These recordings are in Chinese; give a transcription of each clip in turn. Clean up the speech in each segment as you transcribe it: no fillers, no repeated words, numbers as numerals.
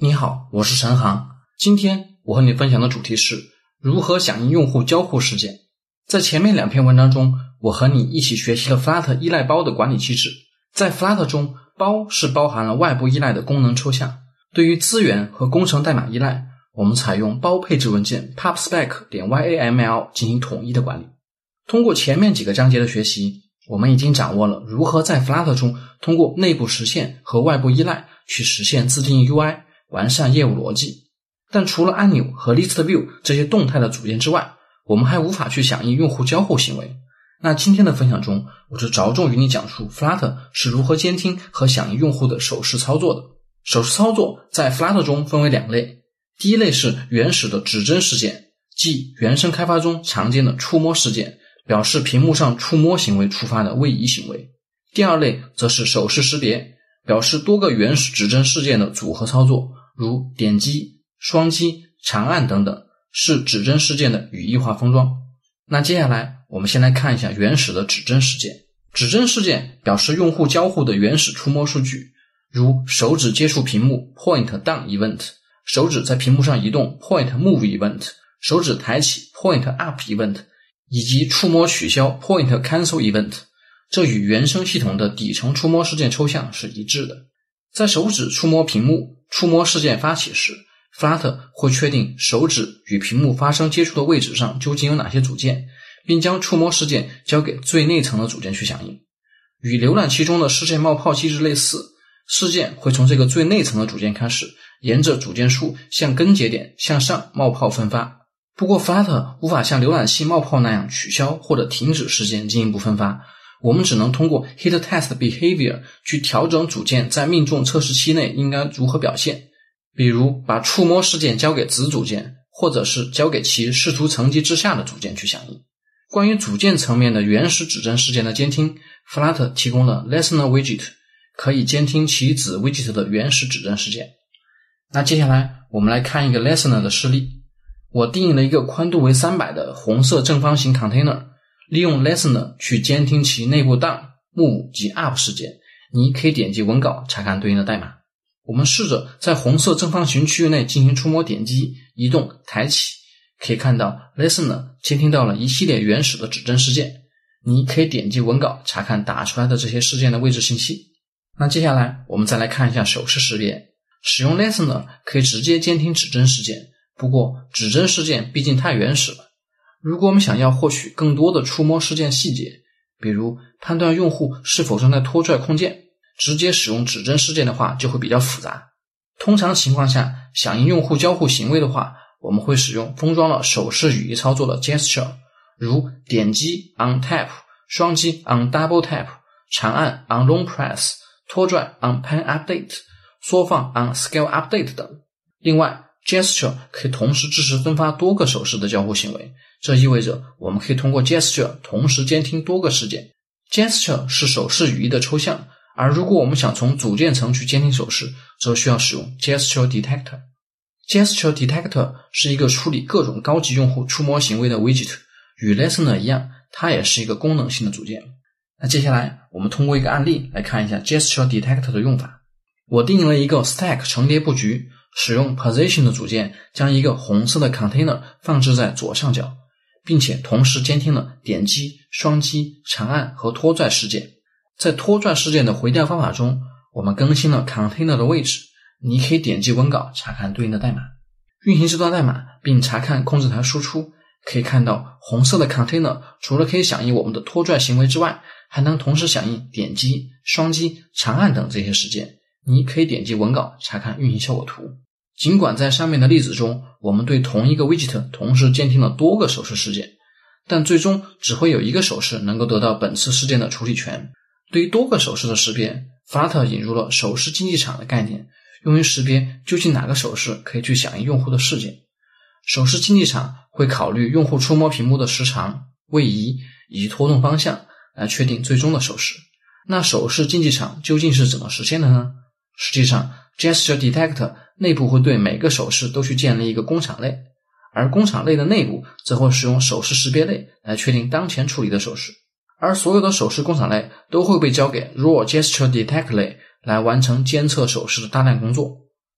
你好，我是陈航。今天我和你分享的主题是如何响应用户交互事件。在前面2篇文章中，我和你一起学习了 Flutter 依赖包的管理机制。在 Flutter 中，包是包含了外部依赖的功能抽象。对于资源和工程代码依赖，我们采用包配置文件 pubspec.yaml 进行统一的管理。通过前面几个章节的学习，我们已经掌握了如何在 Flutter 中通过内部实现和外部依赖去实现自定义 UI， 完善业务逻辑。但除了按钮和 list view 这些动态的组件之外，我们还无法去响应用户交互行为。那今天的分享中，我就着重与你讲述 Flutter 是如何监听和响应用户的手势操作的。手势操作在 Flutter 中分为2类，第一类是原始的指针事件，即原生开发中常见的触摸事件，表示屏幕上触摸行为触发的位移行为。第二类则是手势识别，表示多个原始指针事件的组合操作，如点击、双击、长按等等，是指针事件的语义化封装。那接下来我们先来看一下原始的指针事件。指针事件表示用户交互的原始触摸数据，如手指接触屏幕 point down event， 手指在屏幕上移动 point move event， 手指抬起 point up event， 以及触摸取消 point cancel event。 这与原生系统的底层触摸事件抽象是一致的。在手指触摸屏幕触摸事件发起时， Flutter 会确定手指与屏幕发生接触的位置上究竟有哪些组件，并将触摸事件交给最内层的组件去响应。与浏览器中的事件冒泡机制类似，事件会从这个最内层的组件开始，沿着组件树向根节点向上冒泡分发。不过 Flutter 无法像浏览器冒泡那样取消或者停止事件进一步分发，我们只能通过 hit test behavior 去调整组件在命中测试期内应该如何表现，比如把触摸事件交给子组件，或者是交给其视图层级之下的组件去响应。关于组件层面的原始指针事件的监听， Flutter 提供了 listener widget， 可以监听其子 widget 的原始指针事件。那接下来我们来看一个 listener 的示例。我定义了一个宽度为300的红色正方形 container， 利用 listener 去监听其内部 down、move 及 up 事件。你可以点击文稿查看对应的代码。我们试着在红色正方形区域内进行触摸点击、移动、抬起，可以看到 listener 监听到了一系列原始的指针事件。你可以点击文稿查看打出来的这些事件的位置信息。那接下来我们再来看一下手势识别。使用 listener 可以直接监听指针事件，不过指针事件毕竟太原始了。如果我们想要获取更多的触摸事件细节，比如判断用户是否正在拖拽控件，直接使用指针事件的话就会比较复杂。通常情况下，响应用户交互行为的话，我们会使用封装了手势语义操作的 gesture， 如点击 on tap， 双击 on double tap， 长按 on long press， 拖拽 on pen update， 缩放 on scale update 等。另外 gesture 可以同时支持分发多个手势的交互行为，这意味着我们可以通过 gesture 同时监听多个事件。gesture 是手势语义的抽象，而如果我们想从组件层去监听手势，则需要使用 gesture detector。gesture detector 是一个处理各种高级用户触摸行为的 widget， 与 listener 一样，它也是一个功能性的组件。那接下来我们通过一个案例来看一下 gesture detector 的用法。我定义了一个 stack 层叠布局，使用 position 的组件将一个红色的 container 放置在左上角，并且同时监听了点击、双击、长按和拖拽事件。在拖拽事件的回调方法中，我们更新了 container 的位置。你可以点击文稿查看对应的代码，运行这段代码并查看控制台输出。可以看到红色的 container 除了可以响应我们的拖拽行为之外，还能同时响应点击、双击、长按等这些事件。你可以点击文稿查看运行效果图。尽管在上面的例子中，我们对同一个 widget 同时监听了多个手势事件，但最终只会有一个手势能够得到本次事件的处理权。对于多个手势的识别， Flutter 引入了手势竞技场的概念，用于识别究竟哪个手势可以去响应用户的事件。手势竞技场会考虑用户触摸屏幕的时长、位移以及拖动方向来确定最终的手势。那手势竞技场究竟是怎么实现的呢？实际上 gesture detector 内部会对每个手势都去建立一个工厂类，而工厂类的内部则会使用手势识别类来确定当前处理的手势，而所有的手势工厂类都会被交给 raw gesture detect 类来完成监测手势的大量工作。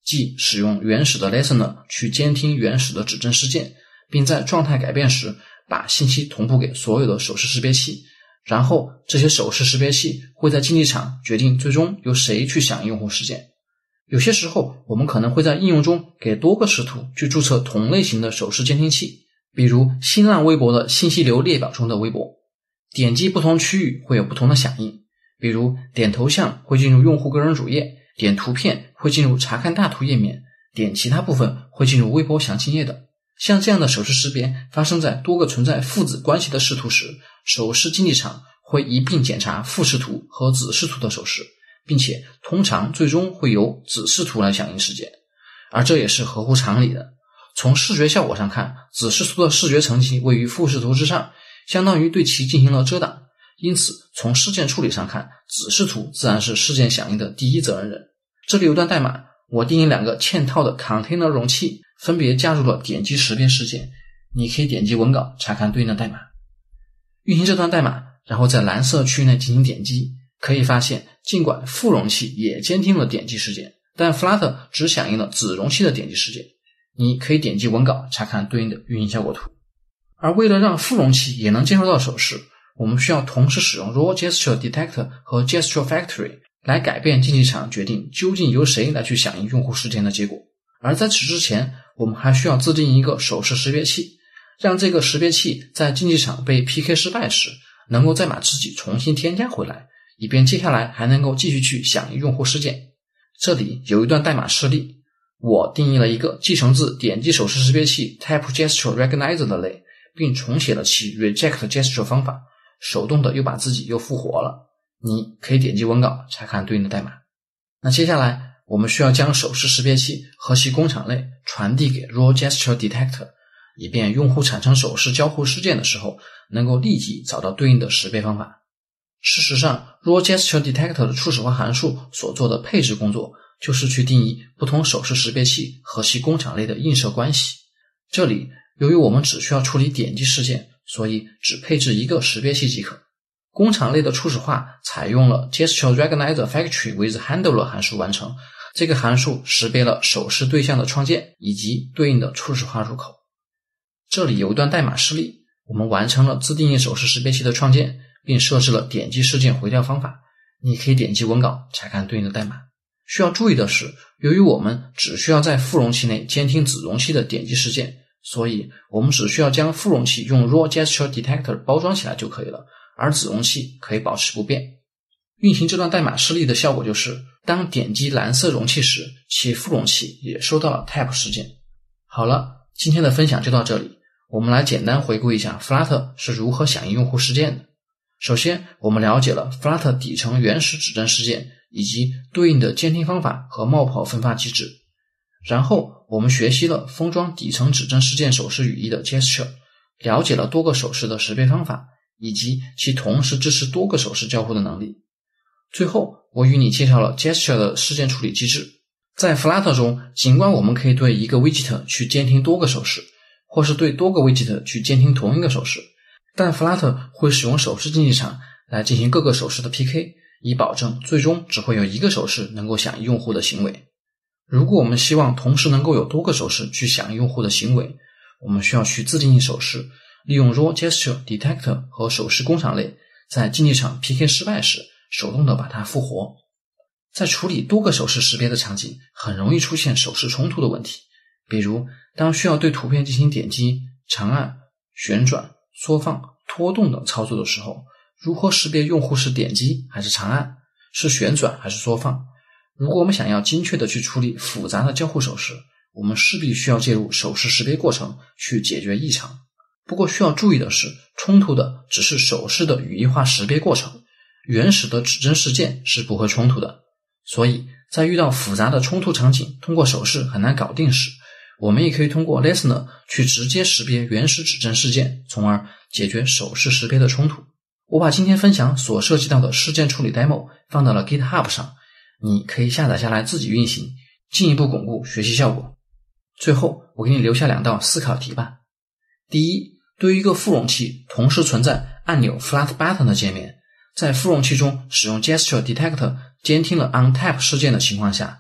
即使用原始的 listener 去监听原始的指针事件，并在状态改变时把信息同步给所有的手势识别器，然后这些手势识别器会在竞技场决定最终由谁去响应用户事件。有些时候我们可能会在应用中给多个视图去注册同类型的手势监听器，比如新浪微博的信息流列表中的微博，点击不同区域会有不同的响应，比如点头像会进入用户个人主页，点图片会进入查看大图页面，点其他部分会进入微博详情页等。像这样的手势识别发生在多个存在父子关系的视图时，手势竞技场会一并检查父视图和子视图的手势，并且通常最终会由子视图来响应事件，而这也是合乎常理的。从视觉效果上看，子视图的视觉层级位于父视图之上，相当于对其进行了遮挡，因此从事件处理上看，子视图自然是事件响应的第一责任人。这里有段代码，我定义2个嵌套的 container 容器，分别加入了点击识别事件，你可以点击文稿查看对应的代码。运行这段代码，然后在蓝色区域内进行点击，可以发现尽管父容器也监听了点击事件，但 Flutter 只响应了子容器的点击事件。你可以点击文稿查看对应的运行效果图。而为了让父容器也能接收到手势，我们需要同时使用 Raw Gesture Detector 和 Gesture Factory 来改变竞技场决定究竟由谁来去响应用户事件的结果。而在此之前，我们还需要自定一个手势识别器，让这个识别器在竞技场被 PK 失败时能够再把自己重新添加回来，以便接下来还能够继续去响应用户事件。这里有一段代码示例，我定义了一个继承自点击手势识别器 Tap Gesture Recognizer 的类，并重写了其 Reject Gesture 方法，手动的又把自己又复活了。你可以点击文稿查看对应的代码。那接下来我们需要将手势识别器和其工厂类传递给 Raw Gesture Detector， 以便用户产生手势交互事件的时候能够立即找到对应的识别方法。事实上 Raw Gesture Detector 的初始化函数所做的配置工作就是去定义不同手势识别器和其工厂类的映射关系。这里由于我们只需要处理点击事件，所以只配置一个识别器即可。工厂类的初始化采用了 Gesture Recognizer Factory with Handler 函数完成，这个函数识别了手势对象的创建以及对应的初始化入口。这里有一段代码示例，我们完成了自定义手势识别器的创建，并设置了点击事件回调方法。你可以点击文稿查看对应的代码。需要注意的是，由于我们只需要在父容器内监听子容器的点击事件，所以我们只需要将父容器用 Raw Gesture Detector 包装起来就可以了，而子容器可以保持不变。运行这段代码示例的效果就是，当点击蓝色容器时，其父容器也收到了 Tap 事件。好了，今天的分享就到这里。我们来简单回顾一下 Flutter 是如何响应用户事件的。首先，我们了解了 Flutter 底层原始指针事件以及对应的监听方法和冒跑分发机制。然后，我们学习了封装底层指针事件手势语义的 Gesture， 了解了多个手势的识别方法，以及其同时支持多个手势交互的能力。最后，我与你介绍了 Gesture 的事件处理机制。在 Flutter 中，尽管我们可以对一个 widget 去监听多个手势，或是对多个 widget 去监听同一个手势，但 Flutter 会使用手势竞技场来进行各个手势的 PK， 以保证最终只会有一个手势能够响应用户的行为。如果我们希望同时能够有多个手势去响应用户的行为，我们需要去自定义手势，利用 Raw Gesture Detector 和手势工厂类，在竞技场 PK 失败时手动的把它复活。在处理多个手势识别的场景，很容易出现手势冲突的问题，比如当需要对图片进行点击、长按、旋转、缩放、拖动等操作的时候，如何识别用户是点击还是长按，是旋转还是缩放？如果我们想要精确的去处理复杂的交互手势，我们势必需要介入手势识别过程去解决异常。不过需要注意的是，冲突的只是手势的语义化识别过程，原始的指针事件是不会冲突的。所以在遇到复杂的冲突场景，通过手势很难搞定时，我们也可以通过 listener 去直接识别原始指针事件，从而解决手势识别的冲突。我把今天分享所涉及到的事件处理 demo 放到了 GitHub 上，你可以下载下来自己运行，进一步巩固学习效果。最后，我给你留下2道思考题吧。第一，对于一个副容器同时存在按钮 Flat Button 的界面，在副容器中使用 Gesture Detector 监听了 OnTap 事件的情况下，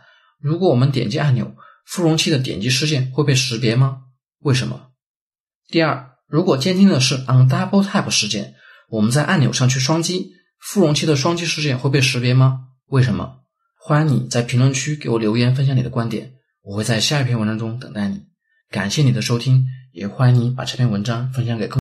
如果我们点击按钮，附容器的点击事件会被识别吗？为什么？第二，如果监听的是 on double tap 事件，我们在按钮上去双击，附容器的双击事件会被识别吗？为什么？欢迎你在评论区给我留言分享你的观点，我会在下一篇文章中等待你。感谢你的收听，也欢迎你把这篇文章分享给更多人。